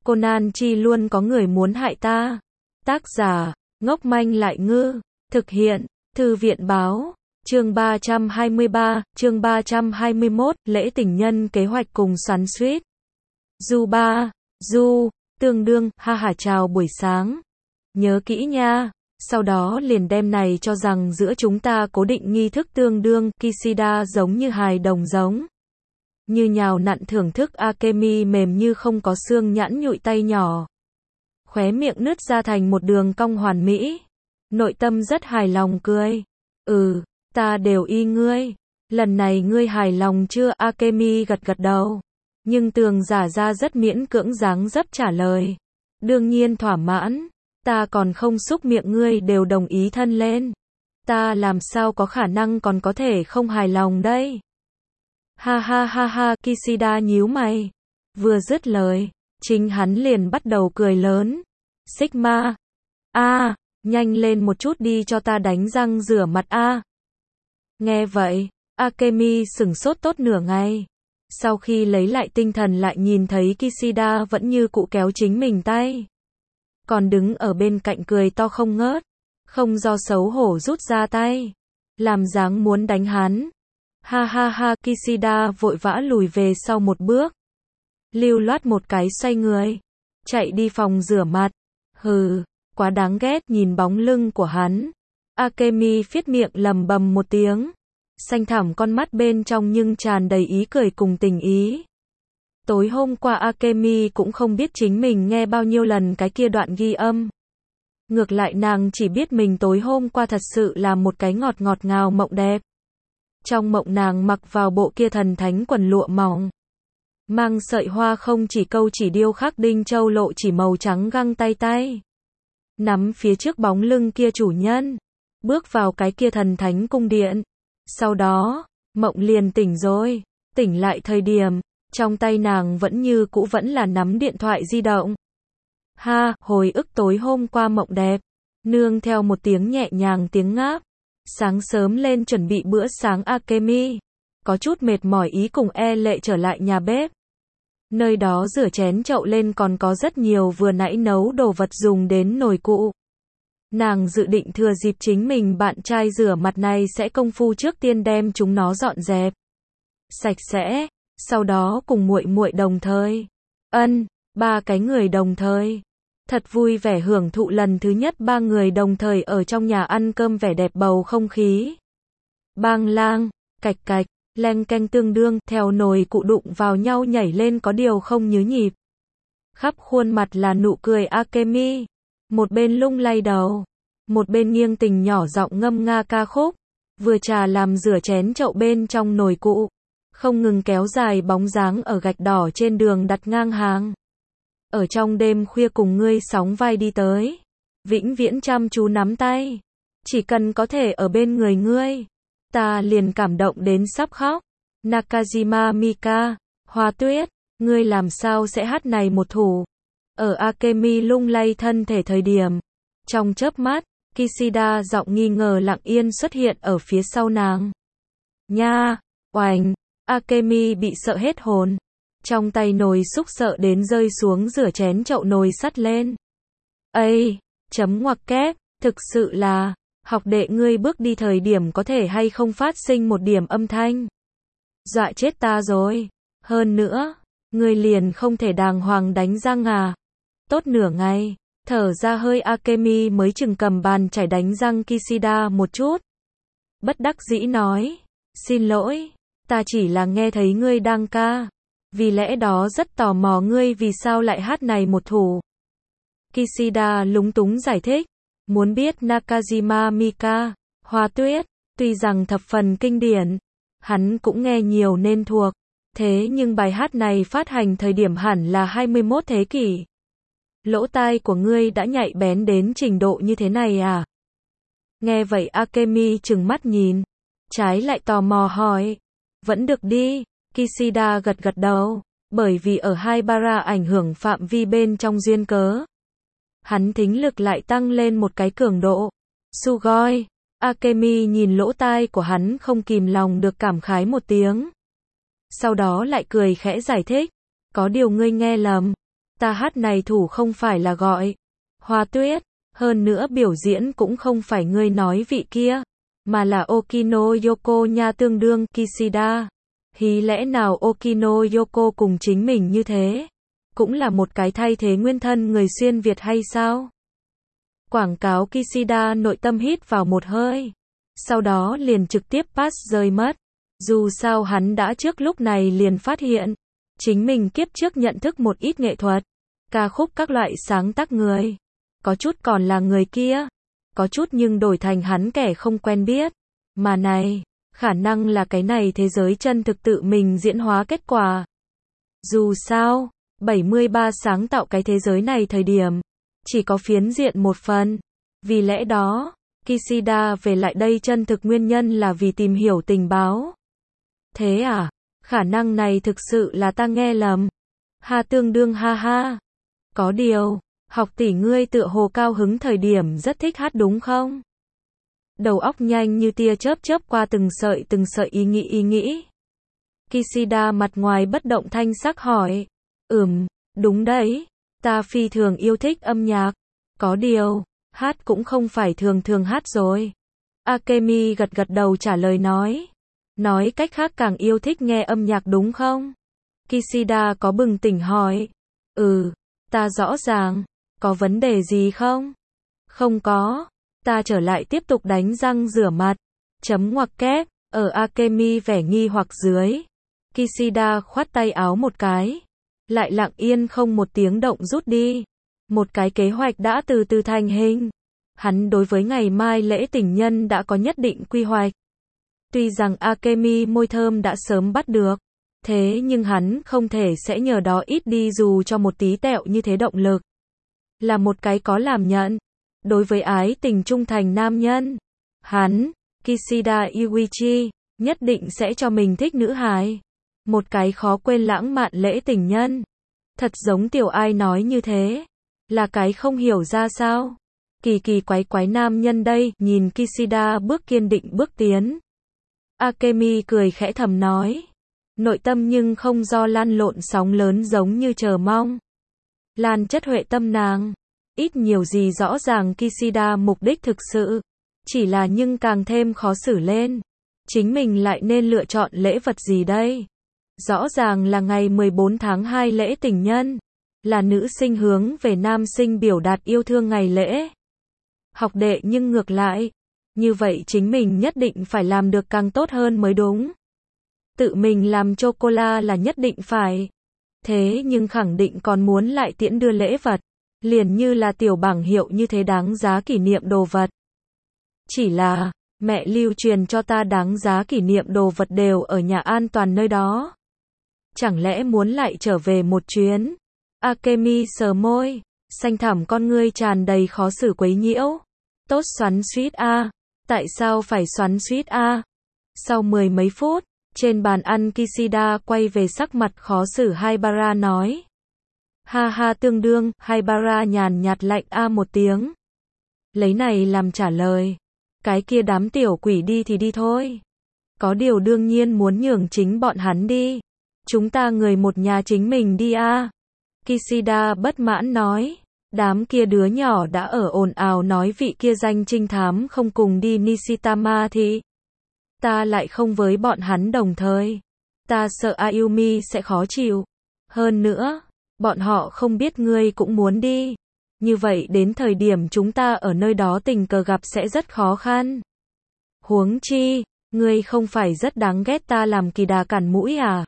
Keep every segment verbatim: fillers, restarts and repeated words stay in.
Conan chi luôn có người muốn hại ta. Tác giả, ngốc manh lại ngư. Thực hiện, Thư viện Báo. Chương ba trăm hai mươi ba, chương ba trăm hai mươi mốt, lễ tình nhân kế hoạch cùng xoắn xuýt. Du ba, Du, tương đương, ha ha chào buổi sáng. Nhớ kỹ nha. Sau đó liền đem này cho rằng giữa chúng ta cố định nghi thức tương đương, Kishida giống như hài đồng giống. Như nhào nặn thưởng thức Akemi mềm như không có xương nhẵn nhụi tay nhỏ. Khóe miệng nứt ra thành một đường cong hoàn mỹ. Nội tâm rất hài lòng cười. Ừ, ta đều y ngươi. Lần này ngươi hài lòng chưa? Akemi gật gật đầu. Nhưng tường giả ra rất miễn cưỡng dáng dấp trả lời. Đương nhiên thỏa mãn. Ta còn không xúc miệng ngươi đều đồng ý thân lên. Ta làm sao có khả năng còn có thể không hài lòng đây? Ha ha ha ha, Kishida nhíu mày. Vừa dứt lời, chính hắn liền bắt đầu cười lớn. Sigma. A, à, nhanh lên một chút đi cho ta đánh răng rửa mặt a. À. Nghe vậy, Akemi sửng sốt tốt nửa ngày. Sau khi lấy lại tinh thần lại nhìn thấy Kishida vẫn như cũ kéo chính mình tay. Còn đứng ở bên cạnh cười to không ngớt. Không do xấu hổ rút ra tay. Làm dáng muốn đánh hắn. Ha ha ha, Kishida vội vã lùi về sau một bước. Lưu loát một cái xoay người. Chạy đi phòng rửa mặt. Hừ, quá đáng ghét nhìn bóng lưng của hắn. Akemi phiết miệng lầm bầm một tiếng. Xanh thẳm con mắt bên trong nhưng tràn đầy ý cười cùng tình ý. Tối hôm qua Akemi cũng không biết chính mình nghe bao nhiêu lần cái kia đoạn ghi âm. Ngược lại nàng chỉ biết mình tối hôm qua thật sự là một cái ngọt ngọt ngào mộng đẹp. Trong mộng nàng mặc vào bộ kia thần thánh quần lụa mỏng. Mang sợi hoa không chỉ câu chỉ điêu khắc đinh châu lộ chỉ màu trắng găng tay tay. Nắm phía trước bóng lưng kia chủ nhân. Bước vào cái kia thần thánh cung điện. Sau đó, mộng liền tỉnh rồi. Tỉnh lại thời điểm, trong tay nàng vẫn như cũ vẫn là nắm điện thoại di động. Ha, hồi ức tối hôm qua mộng đẹp. Nương theo một tiếng nhẹ nhàng tiếng ngáp. Sáng sớm lên chuẩn bị bữa sáng Akemi. Có chút mệt mỏi ý cùng e lệ trở lại nhà bếp. Nơi đó rửa chén chậu lên còn có rất nhiều vừa nãy nấu đồ vật dùng đến nồi cụ. Nàng dự định thừa dịp chính mình bạn trai rửa mặt này sẽ công phu trước tiên đem chúng nó dọn dẹp. Sạch sẽ, sau đó cùng muội muội đồng thời. Ân, ba cái người đồng thời. Thật vui vẻ hưởng thụ lần thứ nhất ba người đồng thời ở trong nhà ăn cơm vẻ đẹp bầu không khí. Bang lang, cạch cạch, leng keng tương đương, theo nồi cụ đụng vào nhau nhảy lên có điều không nhớ nhịp. Khắp khuôn mặt là nụ cười Akemi. Một bên lung lay đầu, một bên nghiêng tình nhỏ giọng ngâm nga ca khúc. Vừa trà làm rửa chén chậu bên trong nồi cụ. Không ngừng kéo dài bóng dáng ở gạch đỏ trên đường đặt ngang hàng. Ở trong đêm khuya cùng ngươi sóng vai đi tới. Vĩnh viễn chăm chú nắm tay. Chỉ cần có thể ở bên người ngươi. Ta liền cảm động đến sắp khóc. Nakajima Mika, Hoa Tuyết, ngươi làm sao sẽ hát này một thủ. Ở Akemi lung lay thân thể thời điểm. Trong chớp mắt, Kishida giọng nghi ngờ lặng yên xuất hiện ở phía sau nàng. Nha, oành, Akemi bị sợ hết hồn. Trong tay nồi xúc sợ đến rơi xuống rửa chén chậu nồi sắt lên. Ây, chấm ngoặc kép, thực sự là, học đệ ngươi bước đi thời điểm có thể hay không phát sinh một điểm âm thanh. Dọa chết ta rồi. Hơn nữa, ngươi liền không thể đàng hoàng đánh răng à. Tốt nửa ngày, thở ra hơi Akemi mới chừng cầm bàn chải đánh răng Kishida một chút. Bất đắc dĩ nói, xin lỗi, ta chỉ là nghe thấy ngươi đang ca. Vì lẽ đó rất tò mò ngươi vì sao lại hát này một thủ. Kishida lúng túng giải thích. Muốn biết Nakajima Mika, Hoa Tuyết, tuy rằng thập phần kinh điển, hắn cũng nghe nhiều nên thuộc. Thế nhưng bài hát này phát hành thời điểm hẳn là hai mươi mốt thế kỷ. Lỗ tai của ngươi đã nhạy bén đến trình độ như thế này à? Nghe vậy Akemi trừng mắt nhìn. Trái lại tò mò hỏi. Vẫn được đi. Kishida gật gật đầu. Bởi vì ở Haibara ảnh hưởng phạm vi bên trong duyên cớ. Hắn thính lực lại tăng lên một cái cường độ. Sugoi. Akemi nhìn lỗ tai của hắn không kìm lòng được cảm khái một tiếng. Sau đó lại cười khẽ giải thích. Có điều ngươi nghe lầm. Ta hát này thủ không phải là gọi Hoa Tuyết, hơn nữa biểu diễn cũng không phải ngươi nói vị kia, mà là Okino Yoko nha, tương đương Kishida. Hí lẽ nào Okino Yoko cùng chính mình như thế? Cũng là một cái thay thế nguyên thân người xuyên Việt hay sao? Quảng cáo Kishida nội tâm hít vào một hơi. Sau đó liền trực tiếp pass rơi mất. Dù sao hắn đã trước lúc này liền phát hiện. Chính mình kiếp trước nhận thức một ít nghệ thuật. Ca khúc các loại sáng tác người. Có chút còn là người kia. Có chút nhưng đổi thành hắn kẻ không quen biết. Mà này, khả năng là cái này thế giới chân thực tự mình diễn hóa kết quả. Dù sao, bảy mươi ba sáng tạo cái thế giới này thời điểm, chỉ có phiến diện một phần. Vì lẽ đó, Kishida về lại đây chân thực nguyên nhân là vì tìm hiểu tình báo. Thế à? Khả năng này thực sự là ta nghe lầm. Ha, tương đương ha ha. Có điều, học tỷ ngươi tựa hồ cao hứng thời điểm rất thích hát đúng không? Đầu óc nhanh như tia chớp chớp qua từng sợi từng sợi ý nghĩ ý nghĩ. Kishida mặt ngoài bất động thanh sắc hỏi. Ừm, đúng đấy. Ta phi thường yêu thích âm nhạc. Có điều, hát cũng không phải thường thường hát rồi. Akemi gật gật đầu trả lời nói. Nói cách khác càng yêu thích nghe âm nhạc đúng không? Kishida có bừng tỉnh hỏi. Ừ, ta rõ ràng. Có vấn đề gì không? Không có. Ta trở lại tiếp tục đánh răng rửa mặt. Chấm ngoặc kép. Ở Akemi vẻ nghi hoặc dưới. Kishida khoát tay áo một cái. Lại lặng yên không một tiếng động rút đi. Một cái kế hoạch đã từ từ thành hình. Hắn đối với ngày mai lễ tình nhân đã có nhất định quy hoạch. Tuy rằng Akemi môi thơm đã sớm bắt được. Thế nhưng hắn không thể sẽ nhờ đó ít đi dù cho một tí tẹo như thế động lực. Là một cái có làm nhận. Đối với ái tình trung thành nam nhân. Hắn, Kishida Yuichi, nhất định sẽ cho mình thích nữ hài. Một cái khó quên lãng mạn lễ tình nhân. Thật giống tiểu ai nói như thế. Là cái không hiểu ra sao. Kỳ kỳ quái quái nam nhân đây, nhìn Kishida bước kiên định bước tiến. Akemi cười khẽ thầm nói. Nội tâm nhưng không do lan lộn sóng lớn giống như chờ mong. Lan chất huệ tâm nàng. Ít nhiều gì rõ ràng Kishida mục đích thực sự. Chỉ là nhưng càng thêm khó xử lên. Chính mình lại nên lựa chọn lễ vật gì đây? Rõ ràng là ngày mười bốn tháng hai lễ tình nhân. Là nữ sinh hướng về nam sinh biểu đạt yêu thương ngày lễ. Học đệ nhưng ngược lại. Như vậy chính mình nhất định phải làm được càng tốt hơn mới đúng. Tự mình làm chocolate là nhất định phải. Thế nhưng khẳng định còn muốn lại tiễn đưa lễ vật. Liền như là tiểu bảng hiệu như thế đáng giá kỷ niệm đồ vật. Chỉ là, mẹ lưu truyền cho ta đáng giá kỷ niệm đồ vật đều ở nhà an toàn nơi đó. Chẳng lẽ muốn lại trở về một chuyến? Akemi sờ môi, xanh thẳm con ngươi tràn đầy khó xử quấy nhiễu. Tốt xoắn suýt a, tại sao phải xoắn suýt a? Sau mười mấy phút, trên bàn ăn Kishida quay về sắc mặt khó xử Haibara nói. Ha ha, tương đương, Haibara nhàn nhạt lạnh a một tiếng. Lấy này làm trả lời. Cái kia đám tiểu quỷ đi thì đi thôi. Có điều đương nhiên muốn nhường chính bọn hắn đi. Chúng ta người một nhà chính mình đi a. Kishida bất mãn nói. Đám kia đứa nhỏ đã ở ồn ào nói vị kia danh trinh thám không cùng đi Nishitama thì ta lại không với bọn hắn đồng thời. Ta sợ Ayumi sẽ khó chịu. Hơn nữa, bọn họ không biết ngươi cũng muốn đi. Như vậy đến thời điểm chúng ta ở nơi đó tình cờ gặp sẽ rất khó khăn. Huống chi, ngươi không phải rất đáng ghét ta làm kỳ đà cản mũi à?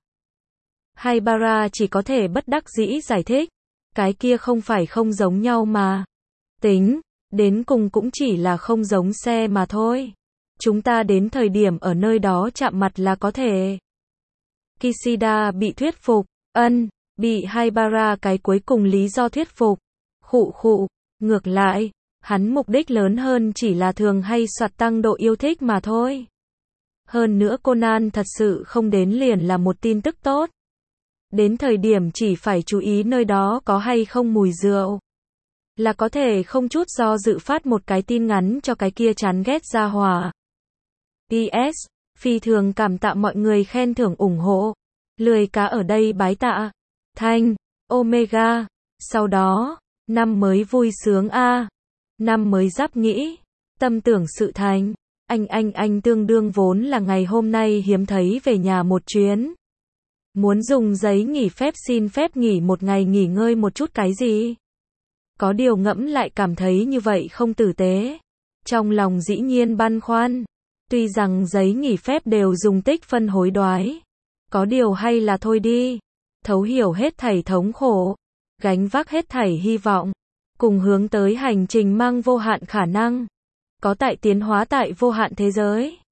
Haibara chỉ có thể bất đắc dĩ giải thích. Cái kia không phải không giống nhau mà. Tính, đến cùng cũng chỉ là không giống xe mà thôi. Chúng ta đến thời điểm ở nơi đó chạm mặt là có thể. Kishida bị thuyết phục, ân, bị Haibara cái cuối cùng lý do thuyết phục. Khụ khụ, ngược lại, hắn mục đích lớn hơn chỉ là thường hay soạt tăng độ yêu thích mà thôi. Hơn nữa Conan thật sự không đến liền là một tin tức tốt. Đến thời điểm chỉ phải chú ý nơi đó có hay không mùi rượu. Là có thể không chút do dự phát một cái tin ngắn cho cái kia chán ghét gia hỏa. pê ét, phi thường cảm tạ mọi người khen thưởng ủng hộ. Lười cá ở đây bái tạ. Thanh, Omega. Sau đó, năm mới vui sướng a. Năm mới Giáp Nghĩ, tâm tưởng sự thành. Anh anh anh tương đương vốn là ngày hôm nay hiếm thấy về nhà một chuyến. Muốn dùng giấy nghỉ phép xin phép nghỉ một ngày nghỉ ngơi một chút cái gì? Có điều ngẫm lại cảm thấy như vậy không tử tế. Trong lòng dĩ nhiên băn khoăn. Tuy rằng giấy nghỉ phép đều dùng tích phân hối đoái. Có điều hay là thôi đi. Thấu hiểu hết thảy thống khổ. Gánh vác hết thảy hy vọng. Cùng hướng tới hành trình mang vô hạn khả năng. Có tại tiến hóa tại vô hạn thế giới.